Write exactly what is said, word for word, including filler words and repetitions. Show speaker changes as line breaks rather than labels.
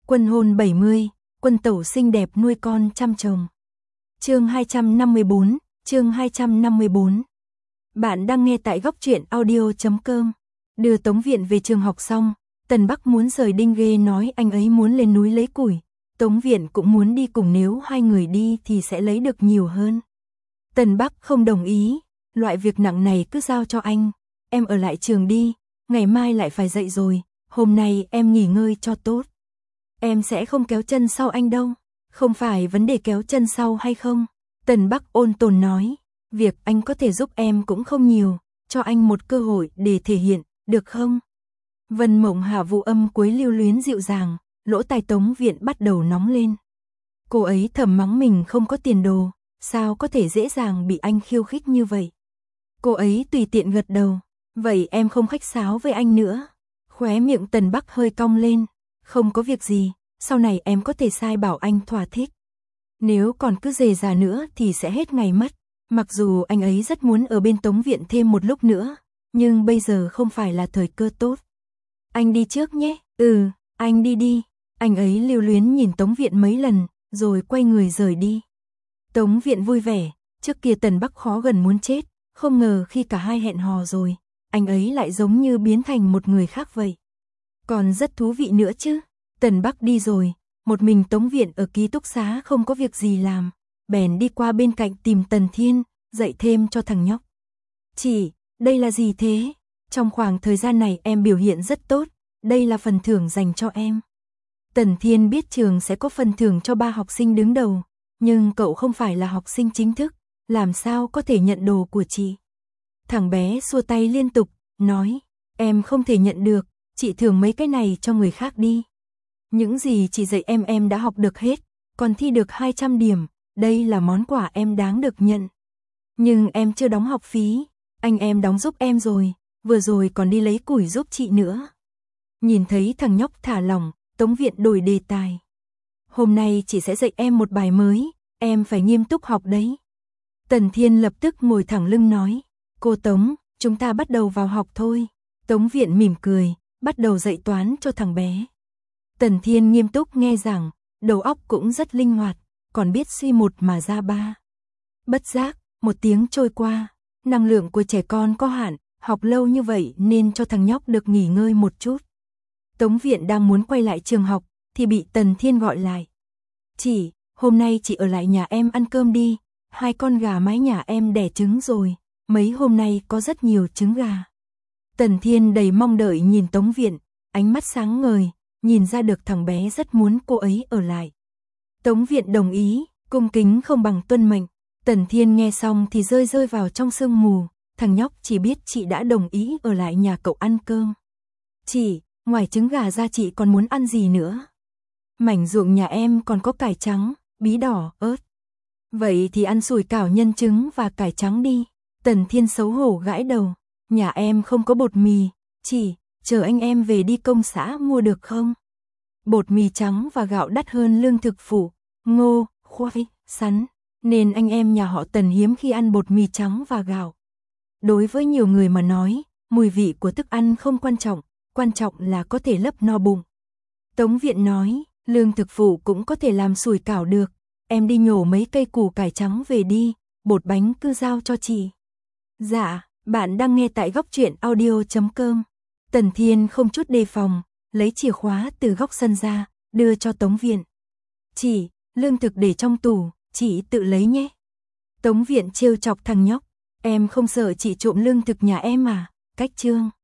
Quân hôn bảy mươi, quân tẩu xinh đẹp nuôi con chăm chồng. Chương hai trăm năm mươi bốn, chương hai trăm năm mươi bốn. Bạn đang nghe tại góc truyện audio chấm com. Đưa Tống Viện về trường học xong, Tần Bắc muốn rời Đinh Ghê nói anh ấy muốn lên núi lấy củi. Tống Viện cũng muốn đi cùng, nếu hai người đi thì sẽ lấy được nhiều hơn. Tần Bắc không đồng ý, loại việc nặng này cứ giao cho anh. Em ở lại trường đi, ngày mai lại phải dậy rồi, hôm nay em nghỉ ngơi cho tốt. Em sẽ không kéo chân sau anh đâu. Không phải vấn đề kéo chân sau hay không. Tần Bắc ôn tồn nói, việc anh có thể giúp em cũng không nhiều, cho anh một cơ hội để thể hiện, được không? Vân Mộng Hạ vụ âm cuối lưu luyến dịu dàng, lỗ tai Tống Viện bắt đầu nóng lên. Cô ấy thầm mắng mình không có tiền đồ, sao có thể dễ dàng bị anh khiêu khích như vậy. Cô ấy tùy tiện gật đầu, vậy em không khách sáo với anh nữa. Khóe miệng Tần Bắc hơi cong lên, không có việc gì, sau này em có thể sai bảo anh thỏa thích. Nếu còn cứ dề dà nữa thì sẽ hết ngày mất. Mặc dù anh ấy rất muốn ở bên Tống Viện thêm một lúc nữa, nhưng bây giờ không phải là thời cơ tốt. Anh đi trước nhé. Ừ, anh đi đi. Anh ấy lưu luyến nhìn Tống Viện mấy lần, rồi quay người rời đi. Tống Viện vui vẻ, trước kia Tần Bắc khó gần muốn chết, không ngờ khi cả hai hẹn hò rồi, anh ấy lại giống như biến thành một người khác vậy. Còn rất thú vị nữa chứ. Tần Bắc đi rồi, một mình Tống Viện ở ký túc xá không có việc gì làm, bèn đi qua bên cạnh tìm Tần Thiên, dạy thêm cho thằng nhóc. Chị, đây là gì thế? Trong khoảng thời gian này em biểu hiện rất tốt, đây là phần thưởng dành cho em. Tần Thiên biết trường sẽ có phần thưởng cho ba học sinh đứng đầu, nhưng cậu không phải là học sinh chính thức, làm sao có thể nhận đồ của chị? Thằng bé xua tay liên tục, nói, em không thể nhận được, chị thưởng mấy cái này cho người khác đi. Những gì chị dạy em em đã học được hết, còn thi được hai trăm điểm, đây là món quà em đáng được nhận. Nhưng em chưa đóng học phí, anh em đóng giúp em rồi, vừa rồi còn đi lấy củi giúp chị nữa. Nhìn thấy thằng nhóc thả lỏng, Tống Viện đổi đề tài. Hôm nay chị sẽ dạy em một bài mới, em phải nghiêm túc học đấy. Tần Thiên lập tức ngồi thẳng lưng nói, cô Tống, chúng ta bắt đầu vào học thôi. Tống Viện mỉm cười, bắt đầu dạy toán cho thằng bé. Tần Thiên nghiêm túc nghe giảng, đầu óc cũng rất linh hoạt, còn biết suy một mà ra ba. Bất giác, một tiếng trôi qua, năng lượng của trẻ con có hạn, học lâu như vậy nên cho thằng nhóc được nghỉ ngơi một chút. Tống Viện đang muốn quay lại trường học, thì bị Tần Thiên gọi lại. Chị, hôm nay chị ở lại nhà em ăn cơm đi, hai con gà mái nhà em đẻ trứng rồi, mấy hôm nay có rất nhiều trứng gà. Tần Thiên đầy mong đợi nhìn Tống Viện, ánh mắt sáng ngời, nhìn ra được thằng bé rất muốn cô ấy ở lại. Tống Viện đồng ý, cung kính không bằng tuân mệnh. Tần Thiên nghe xong thì rơi rơi vào trong sương mù, thằng nhóc chỉ biết chị đã đồng ý ở lại nhà cậu ăn cơm. Chị, ngoài trứng gà ra chị còn muốn ăn gì nữa? Mảnh ruộng nhà em còn có cải trắng, bí đỏ, ớt. Vậy thì ăn sủi cảo nhân trứng và cải trắng đi. Tần Thiên xấu hổ gãi đầu, nhà em không có bột mì, chị, chờ anh em về đi công xã mua được không? Bột mì trắng và gạo đắt hơn lương thực phụ, ngô, khoai, sắn, nên anh em nhà họ Tần hiếm khi ăn bột mì trắng và gạo. Đối với nhiều người mà nói, mùi vị của thức ăn không quan trọng, quan trọng là có thể lấp no bụng. Tống Viện nói, lương thực phụ cũng có thể làm sủi cảo được, em đi nhổ mấy cây củ cải trắng về đi, bột bánh cứ giao cho chị. Dạ, bạn đang nghe tại góc truyện audio chấm com. Tần Thiên không chút đề phòng, lấy chìa khóa từ góc sân ra, đưa cho Tống Viện. Chị, lương thực để trong tủ, chị tự lấy nhé. Tống Viện trêu chọc thằng nhóc, em không sợ chị trộm lương thực nhà em à? Cách trương.